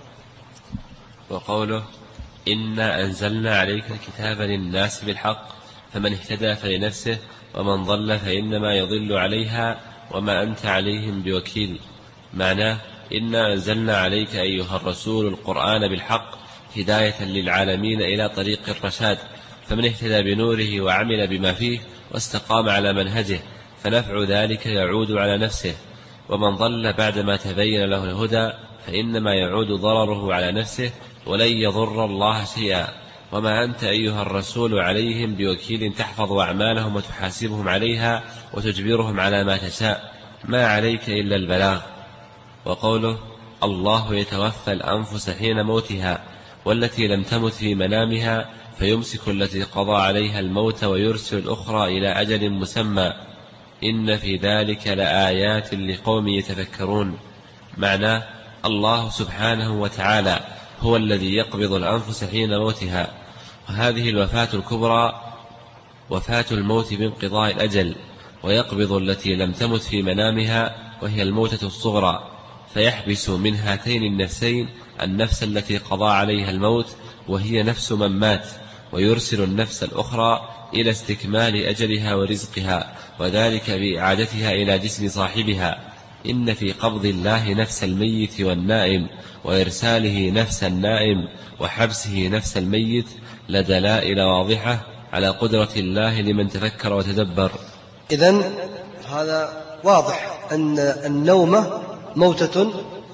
وقوله إنا أنزلنا عليك الكتاب للناس بالحق فمن اهتدى فلنفسه ومن ضل فإنما يضل عليها وما أنت عليهم بوكيل، معناه إنا أنزلنا عليك أيها الرسول القرآن بالحق هداية للعالمين إلى طريق الرشاد فمن اهتدى بنوره وعمل بما فيه واستقام على منهجه فنفع ذلك يعود على نفسه، ومن ضل بعدما تبين له الهدى فإنما يعود ضرره على نفسه ولن يضر الله شيئا. وما أنت أيها الرسول عليهم بوكيل تحفظ أعمالهم وتحاسبهم عليها وتجبرهم على ما تشاء، ما عليك إلا البلاغ. وقوله الله يتوفى الأنفس حين موتها والتي لم تمت في منامها فيمسك التي قضى عليها الموت ويرسل الأخرى إلى أجل مسمى إن في ذلك لآيات لقوم يتفكرون. معناه الله سبحانه وتعالى هو الذي يقبض الأنفس حين موتها، وهذه الوفاة الكبرى وفاة الموت بانقضاء الأجل، ويقبض التي لم تمت في منامها وهي الموتة الصغرى، فيحبس من هاتين النفسين النفس التي قضى عليها الموت وهي نفس من مات، ويرسل النفس الأخرى إلى استكمال أجلها ورزقها، وذلك بإعادتها إلى جسم صاحبها. إن في قبض الله نفس الميت والنائم وإرساله نفس النائم وحبسه نفس الميت لدلائل واضحة على قدرة الله لمن تفكر وتدبر. إذن هذا واضح أن النوم موتة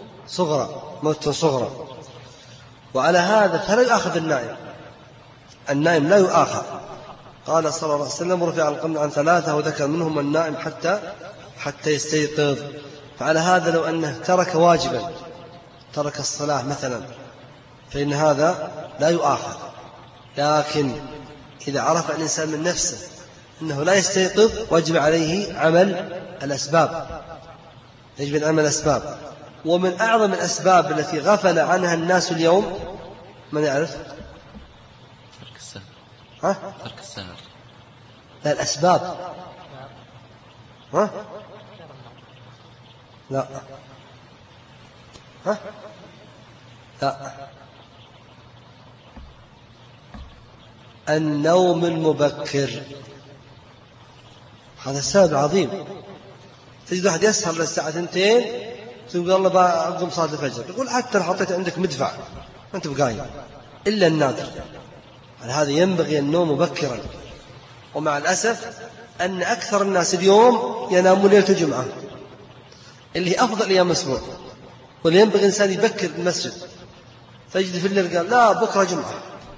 صغرى، وعلى هذا فلا يؤاخذ النائم لا يؤاخذ. قال صلى الله عليه وسلم رفع القلم عن 3 وذكر منهم النائم حتى يستيقظ. فعلى هذا لو أنه ترك واجبا، ترك الصلاة مثلا، فإن هذا لا يؤاخذ. لكن إذا عرف الإنسان من نفسه أنه لا يستيقظ وجب عليه عمل الأسباب، يجب أن عمل الأسباب. ومن أعظم الأسباب التي غفل عنها الناس اليوم من يعرف؟ ترك السهر. ترك السهر. لا، الأسباب. لا النوم المبكر هذا السبب عظيم. تجد واحد يسهر للساعة 2 تقول الله بقوم صلاة الفجر، يقول حتى لو حطيت عندك مدفع ما أنت بقايم، إلا النادر. هذا ينبغي النوم مبكرا. ومع الأسف أن أكثر الناس اليوم ينامون ليلة الجمعة اللي هي أفضل أيام الأسبوع، واللي ينبغي الإنسان يبكر المسجد، تجد في الليل قال لا بكرة جمعة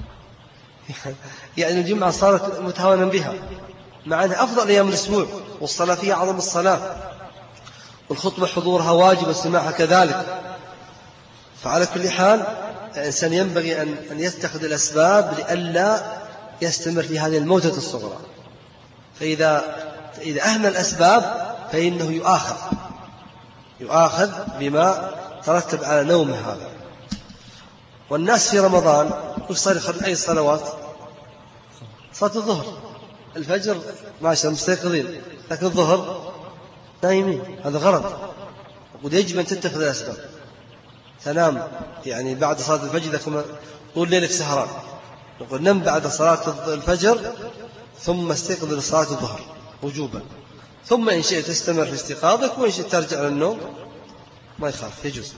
يعني الجمعة صارت متهاونا بها، مع أنها أفضل أيام الأسبوع والصلاة فيها أعظم الصلاة، والخطبة حضورها واجب والسماعها كذلك. فعلى كل حال الإنسان ينبغي أن يتخذ الأسباب لئلا يستمر في هذه الموتة الصغرى. فإذا أهمل الأسباب فإنه يؤاخذ بما ترتب على نومه هذا. والناس في رمضان وش صار يخرج أي الصلوات؟ صلاة الظهر، الفجر ماشي مستيقظين، لكن الظهر نايمين. هذا غلط، ويجب أن تتخذ الأسباب. تنام يعني بعد صلاة الفجر إذا طول ليلك سهران، نقول نم بعد صلاة الفجر ثم استيقظ لصلاة الظهر وجوبا، ثم إن شئت تستمر في استيقاظك وإن شئت ترجع للنوم ما يخاف، يجوز.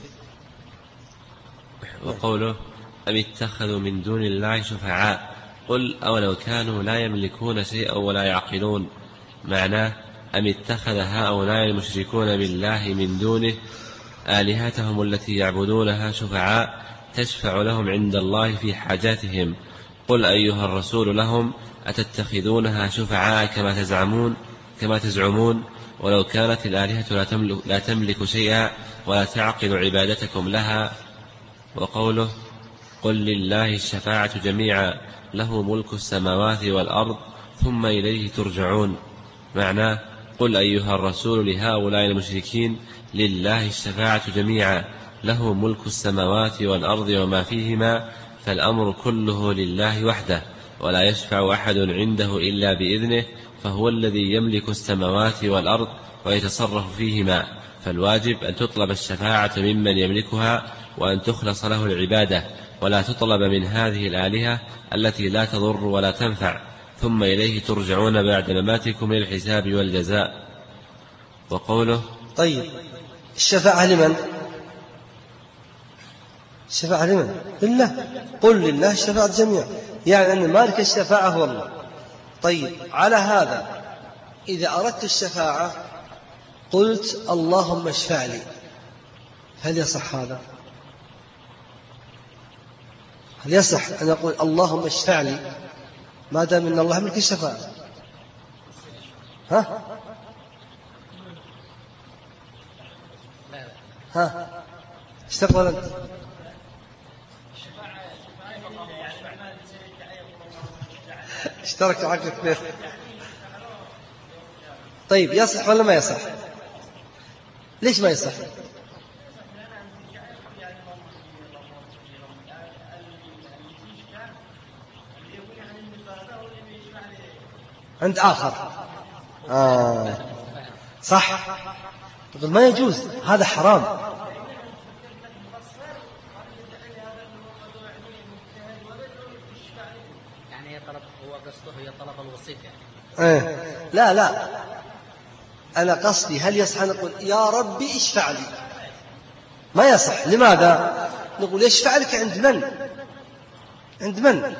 وقوله أم اتخذوا من دون الله شفعاء قل أولو كانوا لا يملكون شيئا ولا يعقلون. معناه أم اتخذ هؤلاء المشركون بالله من دونه آلهتهم التي يعبدونها شفعاء تشفع لهم عند الله في حاجاتهم. قل أيها الرسول لهم أتتخذونها شفعاء كما تزعمون ولو كانت الآلهة لا تملك شيئا ولا تعقل عبادتكم لها. وقوله قل لله الشفاعة جميعا له ملك السماوات والأرض ثم إليه ترجعون. معناه قل أيها الرسول لهؤلاء المشركين لله الشفاعة جميعا له ملك السماوات والأرض وما فيهما، فالأمر كله لله وحده ولا يشفع أحد عنده إلا بإذنه، فهو الذي يملك السماوات والأرض ويتصرف فيهما، فالواجب أن تطلب الشفاعة ممن يملكها وأن تخلص له العبادة، ولا تطلب من هذه الآلهة التي لا تضر ولا تنفع، ثم إليه ترجعون بعد مماتكم للحساب والجزاء. وقوله طيب الشفاعة لمن؟ الشفاعة لمن؟ لله. قل لله الشفاعة جميعا، يعني أن مالك الشفاعة هو الله. طيب على هذا إذا أردت الشفاعة قلت اللهم اشفع لي، هل يصح هذا؟ هل يصح أن أقول اللهم اشفع لي ما دام أن الله ملك الشفاعة؟ ها؟ ها؟ ايش تقول أنت؟ اشترك عقل اثنين. طيب يصح ولا ما يصح؟ ليش ما يصح؟ عند آخر. صح. تقول ما يجوز، هذا حرام. يعني هو قصده هي طلب الوسيط يعني. لا أنا قصدي هل يصح أن نقول يا ربي اشفع لي؟ ما يصح. لماذا؟ نقول يشفع لك عند من؟ عند من؟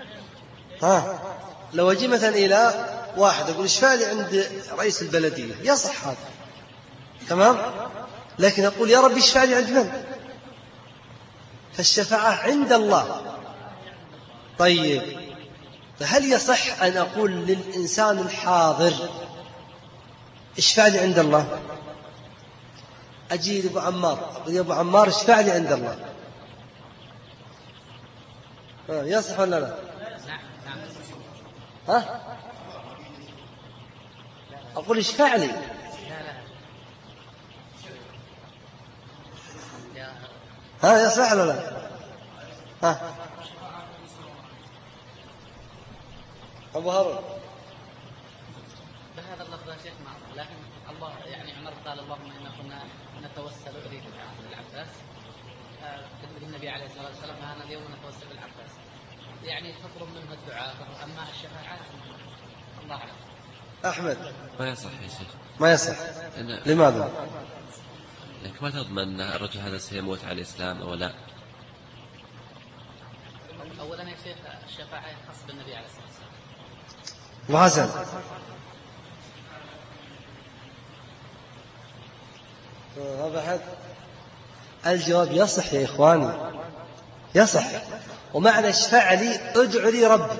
لو أجي مثلا إلى واحد أقول اشفع لي عند رئيس البلدية، يصح هذا تمام، لكن أقول يا ربي اشفع لي عند من؟ فالشفاعة عند الله. طيب فهل يصح أن أقول للإنسان الحاضر اشفع لي عند الله؟ أجي لأبو عمار أقول يا أبو عمار اشفع لي عند الله، يصح ولا لا؟ ها؟ أقول اشفع لي. يصح ولا لا؟ أبو هارون بهذا اللفظ يا شيخ معروف، لكن الله يعني عمر قال اللهم إنا كنا نتوسل إليك بالعباس، النبي عليه الصلاة والسلام فهذا اليوم نتوسل بالعباس، يعني تطلب منه الدعاء. أما الشفاعة الله أعلم. أحمد ما يصح يا شيخ، ما يصح. لماذا؟ لأنك ما تضمن الرجل هذا سيموت على الإسلام أو لا. أولا يا شيخ الشفاعة خاص بالنبي عليه الصلاة والسلام. وحسن هذا حد. الجواب يصح يا إخواني، يصح. ومعنى اشفع لي ادعو لي ربي.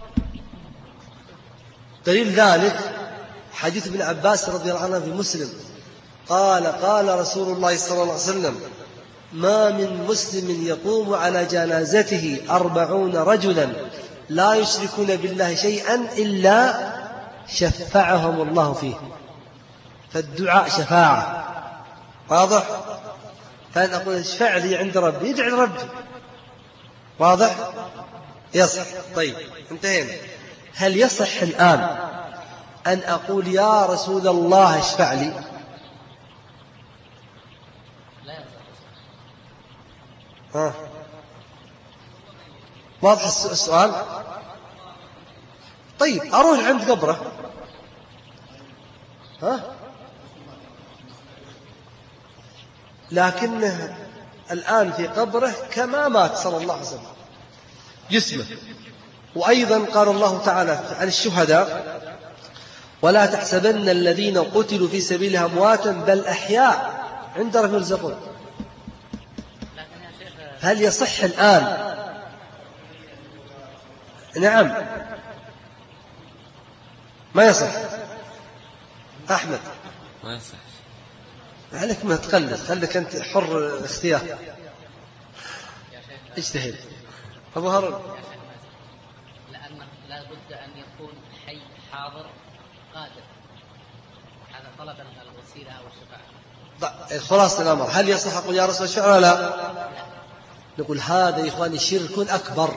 دليل ذلك حديث ابن عباس رضي الله عنه في مسلم قال رسول الله صلى الله عليه وسلم ما من مسلم يقوم على جنازته 40 رجلا لا يشركون بالله شيئا إلا شفعهم الله فيه. فالدعاء شفاعة، واضح؟ فأنا أقول اشفع لي عند ربي، ادعي لربي، واضح؟ يصح. طيب انتهينا. هل يصح الآن أن أقول يا رسول الله اشفع لي؟ واضح السؤال؟ طيب أروح عند قبره، لكنه الآن في قبره كما مات صلى الله عليه وسلم جسمه. وأيضا قال الله تعالى عن الشهداء ولا تحسبن الذين قتلوا في سبيل الله أمواتا بل أحياء عند ربهم يرزقون. هل يصح الآن؟ نعم ما يصح. أحمد ما يصح. عليك ما تقلد، خليك أنت حر اختيار، اجتهد. أبو هارون لأن لا بد أن يكون حي حاضر قادر، هذا طلبا الوسيلة والشفاعة. خلاص الأمر هل يصح أقول يا رسول الشفاعة ولا لا؟ نقول هذا يا إخواني شرك أكبر،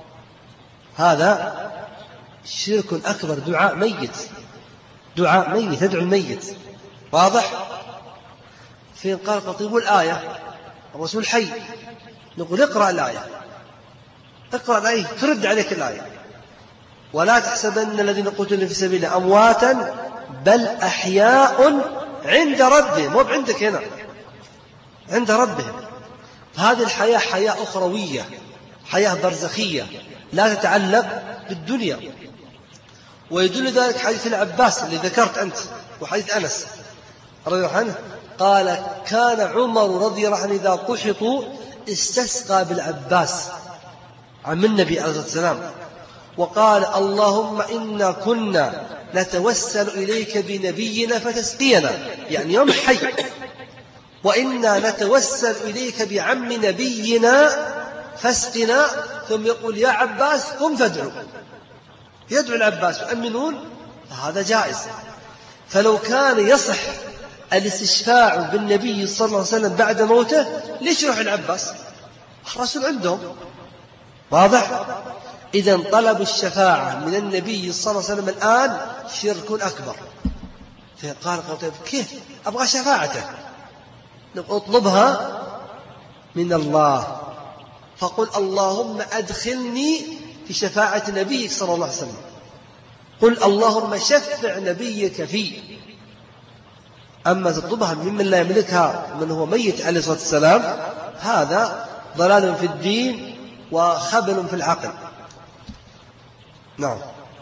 هذا شرك أكبر، دعاء ميت، دعاء ميت، تدعو الميت، واضح؟ فين قال قطيب الآية الرسول حي، نقول اقرأ الآية، اقرأ الآية ترد عليك الآية ولا تحسبن الذين قتلوا في سبيل الله أمواتا بل أحياء عند ربهم، مو عندك هنا، عند ربهم. هذه الحياة حياة أخروية، حياة برزخية لا تتعلق بالدنيا. ويدل ذلك حديث العباس اللي ذكرت أنت، وحديث أنس رضي الله عنه قال كان عمر رضي الله عنه إذا قحطوا استسقى بالعباس عم النبي عليه الصلاة والسلام، وقال اللهم إنا كنا نتوسل إليك بنبينا فتسقينا، يعني يوم حي، وإنا نتوسل إليك بعم نبينا فاسقنا. ثم يقول يا عباس قم فادعو، يدعو العباس يؤمنون، فهذا جائز. فلو كان يصح الاستشفاع بالنبي صلى الله عليه وسلم بعد موته ليش يروح العباس؟ الرسول عندهم واضح. إذن طلب الشفاعة من النبي صلى الله عليه وسلم الآن شرك أكبر. فقال كيف أبغى شفاعته؟ اطلبها من الله، فقل اللهم أدخلني في شفاعة نبيك صلى الله عليه وسلم، قل اللهم شفع نبيك فيه. أما تطلبها ممن لا يملكها من هو ميت عليه الصلاة والسلام هذا ضلال في الدين وخبل في العقل. نعم.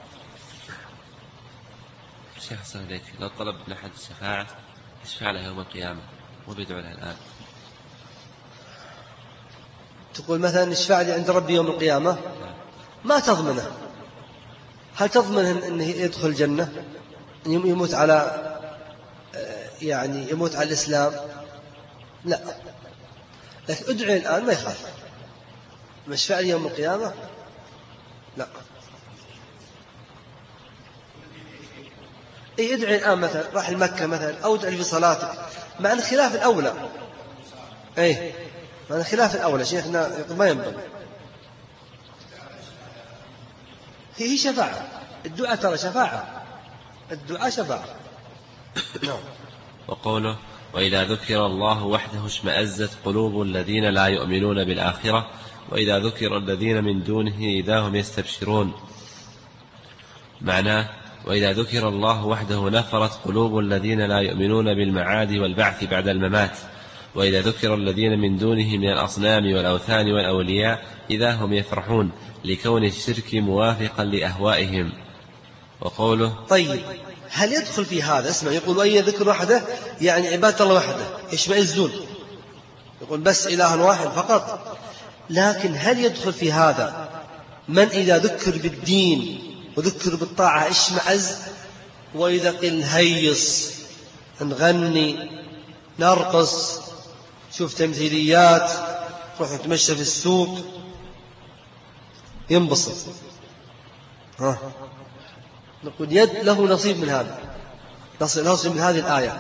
شيخ صلى الله عليه وسلم لو طلب من أحد الشفاعة يشفع له يوم القيامة وبيدعو له الآن، تقول مثلا اشفع لي عند ربي يوم القيامة، ما تضمنه. هل تضمن أنه يدخل الجنة يموت على يعني يموت على الإسلام؟ لا، لكن ادعي الآن ما يخاف. مشفع لي يوم القيامة لا. اي ادعي الآن مثلا راح المكة مثلا، أو ادعي في صلاتك، مع أن خلاف الأولى. اي مع أن خلاف الأولى شيخنا ما ينبغي. هي شفاعة، الدعاء ترى شفاعة، الدعاء شفاعة. نعم. وقوله وإذا ذكر الله وحده اشمأزت قلوب الذين لا يؤمنون بالآخرة وإذا ذكر الذين من دونه إذا هم يستبشرون. معناه وإذا ذكر الله وحده نفرت قلوب الذين لا يؤمنون بالمعاد والبعث بعد الممات، وإذا ذكر الذين من دونه من الأصنام والأوثان والأولياء إذا هم يفرحون لكون الشرك موافقا لأهوائهم. وقوله طيب هل يدخل في هذا؟ اسمع، يقول وإذا ذكر وحده يعني عبادة الله وحده يشمئزون، يقول بس إله واحد فقط. لكن هل يدخل في هذا من إذا ذكر بالدين وذكر بالطاعة اشمئز، وإذا قل هيص نغني نرقص شوف تمثيليات روح نتمشى في السوق ينبسط، نقول يد له نصيب من هذا، نصيب من هذه الآية.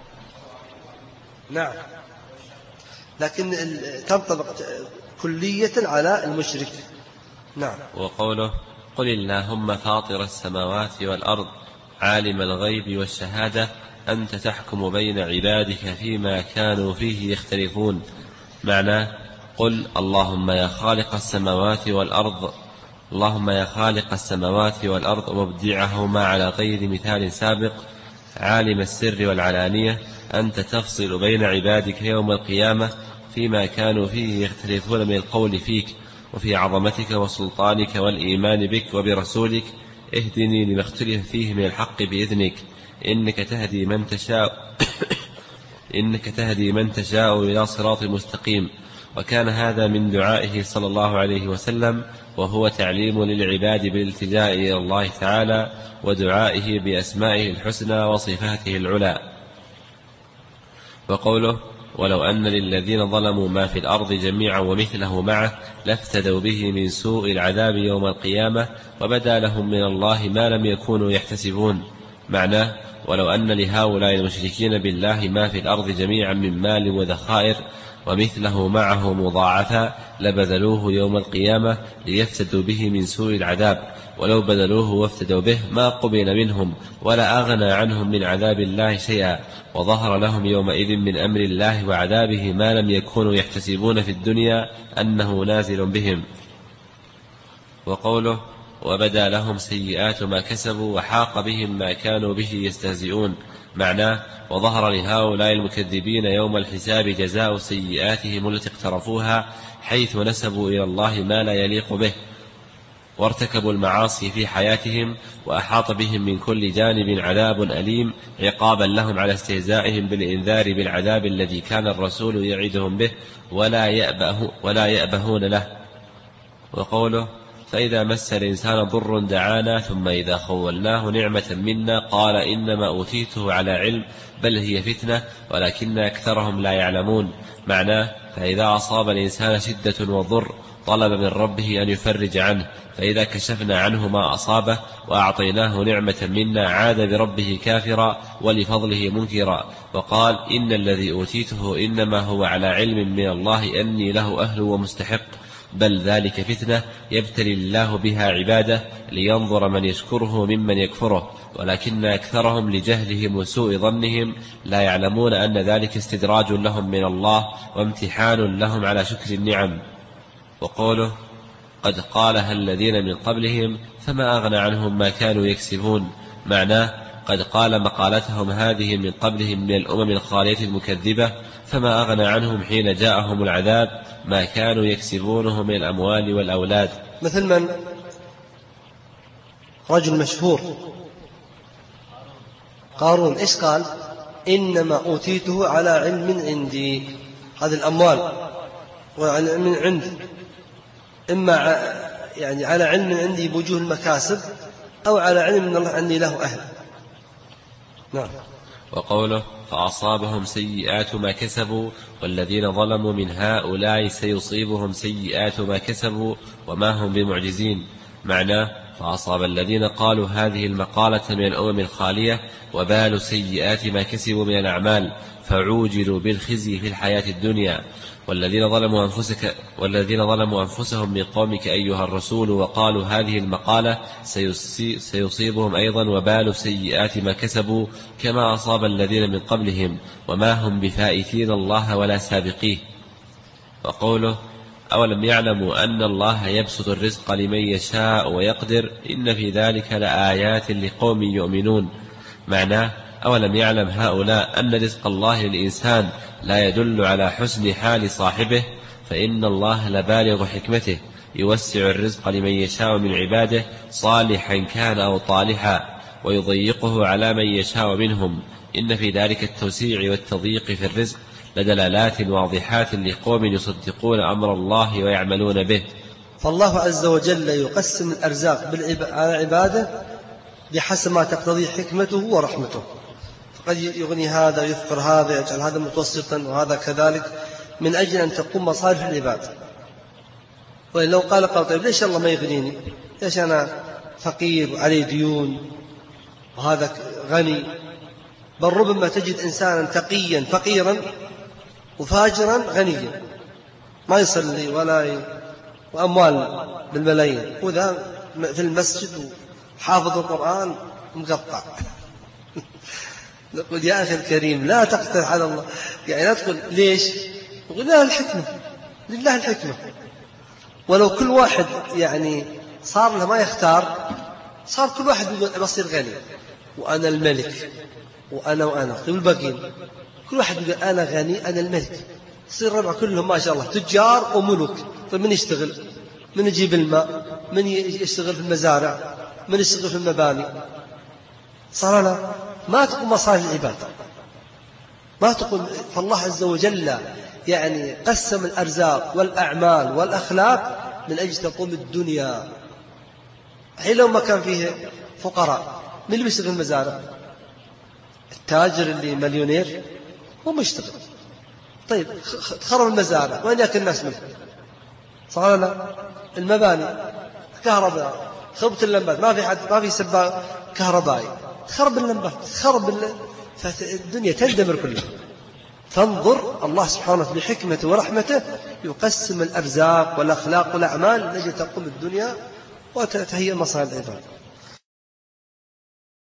نعم، لكن تنطبق كلية على المشرك. نعم. وقوله قل اللهم فاطر السماوات والأرض عالم الغيب والشهادة أنت تحكم بين عبادك فيما كانوا فيه يختلفون. معناه قل اللهم يا خالق السماوات والأرض، اللهم يا خالق السماوات والأرض ومبدعهما على غير مثال سابق، عالم السر والعلانية، أنت تفصل بين عبادك يوم القيامة فيما كانوا فيه يختلفون من القول فيك وفي عظمتك وسلطانك والإيمان بك وبرسولك، اهدني لما اختلف فيه من الحق بإذنك، إنك تهدي من تشاء إلى صراط مستقيم. وكان هذا من دعائه صلى الله عليه وسلم، وهو تعليم للعباد بالالتجاء إلى الله تعالى ودعائه بأسمائه الحسنى وصفاته العلى. وقوله ولو أن للذين ظلموا ما في الأرض جميعا ومثله معه لافتدوا به من سوء العذاب يوم القيامة وبدا لهم من الله ما لم يكونوا يحتسبون. معناه ولو أن لهؤلاء المشركين بالله ما في الأرض جميعا من مال وذخائر ومثله معه مضاعفا لبذلوه يوم القيامة ليفتدوا به من سوء العذاب، ولو بذلوه وافتدوا به ما قبل منهم ولا أغنى عنهم من عذاب الله شيئا، وظهر لهم يومئذ من أمر الله وعذابه ما لم يكونوا يحتسبون في الدنيا أنه نازل بهم. وقوله وبدا لهم سيئات ما كسبوا وحاق بهم ما كانوا به يستهزئون. معناه وظهر لهؤلاء المكذبين يوم الحساب جزاء سيئاتهم التي اقترفوها حيث نسبوا إلى الله ما لا يليق به وارتكبوا المعاصي في حياتهم وأحاط بهم من كل جانب عذاب أليم عقابا لهم على استهزائهم بالإنذار بالعذاب الذي كان الرسول يعدهم به ولا يأبهون له. وقوله فإذا مس الإنسان ضر دعانا ثم إذا خولناه نعمة منا قال إنما أوتيته على علم بل هي فتنة ولكن أكثرهم لا يعلمون. معناه فإذا أصاب الإنسان شدة وضر طلب من ربه أن يفرج عنه، فإذا كشفنا عنه ما أصابه وأعطيناه نعمة منا عاد بربه كافرا ولفضله منكرا وقال إن الذي أوتيته إنما هو على علم من الله أني له أهل ومستحق بل ذلك فتنة يبتلي الله بها عباده لينظر من يشكره ممن يكفره ولكن أكثرهم لجهلهم وسوء ظنهم لا يعلمون أن ذلك استدراج لهم من الله وامتحان لهم على شكر النعم. وقوله قد قالها الذين من قبلهم فما أغنى عنهم ما كانوا يكسبون. معناه قد قال مقالتهم هذه من قبلهم من الأمم الخالية المكذبة فما أغنى عنهم حين جاءهم العذاب ما كانوا يكسبونه من الأموال والأولاد. مثل من؟ رجل مشهور قارون، إيش قال؟ إنما أوتيته على علم عندي. هذه الأموال وعلى من عندي، إما يعني على علم عندي بوجوه المكاسب أو على علم من الله أني له أهل. نعم. وقوله فأصابهم سيئات ما كسبوا والذين ظلموا من هؤلاء سيصيبهم سيئات ما كسبوا وما هم بمعجزين. معناه فأصاب الذين قالوا هذه المقالة من الأمم الخالية وبال سيئات ما كسبوا من الأعمال فعوجلوا بالخزي في الحياة الدنيا. والذين ظلموا أنفسهم من قومك أيها الرسول وقالوا هذه المقالة سيصيبهم أيضا وبال سيئات ما كسبوا كما أصاب الذين من قبلهم وما هم بفائتين الله ولا سابقيه. وقوله أولم يعلموا أن الله يبسط الرزق لمن يشاء ويقدر إن في ذلك لآيات لقوم يؤمنون. معناه أولم يعلم هؤلاء أن رزق الله للإنسان لا يدل على حسن حال صاحبه فإن الله لبالغ حكمته يوسع الرزق لمن يشاء من عباده صالحا كان أو طالحا ويضيقه على من يشاء منهم إن في ذلك التوسيع والتضييق في الرزق لدلالات واضحات لقوم يصدقون أمر الله ويعملون به. فالله عز وجل يقسم الأرزاق على عباده بحسب ما تقتضي حكمته ورحمته، فقد يغني هذا ويفقر هذا يجعل هذا متوسطا وهذا كذلك من أجل أن تقوم مصالح العباد. ولو قال طيب ليش الله ما يغنيني؟ ليش أنا فقير وعلي ديون وهذا غني؟ بل ربما تجد إنسانا تقيا فقيرا وفاجرا غنيا ما يصلي وأموال بالملايين وذا في المسجد وحافظ القرآن مقطع. نقول يا أخي الكريم لا تقترح على الله، يعني لا تقول ليش؟ نقول لله الحكمة، لله الحكمة. ولو كل واحد يعني صار له ما يختار صار كل واحد بصير غني وأنا الملك وأنا طيب الباقين كل واحد يقول أنا غني أنا الملك، يصير ربع كلهم ما شاء الله تجار وملوك. طيب من يشتغل؟ من يجيب الماء؟ من يشتغل في المزارع؟ من يشتغل في المباني؟ صار لا ما تقوم مصالح العباد ما تقوم. فالله عز وجل يعني قسم الأرزاق والأعمال والأخلاق من أجل تقوم الدنيا. حين لو ما كان فيه فقراء من اللي بيشتغل في المزارع؟ التاجر اللي مليونير هو مشتغل. طيب تخرب المزارع وين يأكل الناس منه؟ صار لا المباني كهرباء خربت اللمبات ما في سباك كهربائي تخرب اللمبات فالدنيا تندمر كلها. فانظر الله سبحانه بحكمته ورحمته يقسم الأرزاق والأخلاق والأعمال لأجل تقوم الدنيا وتهيئ مصالح العباد.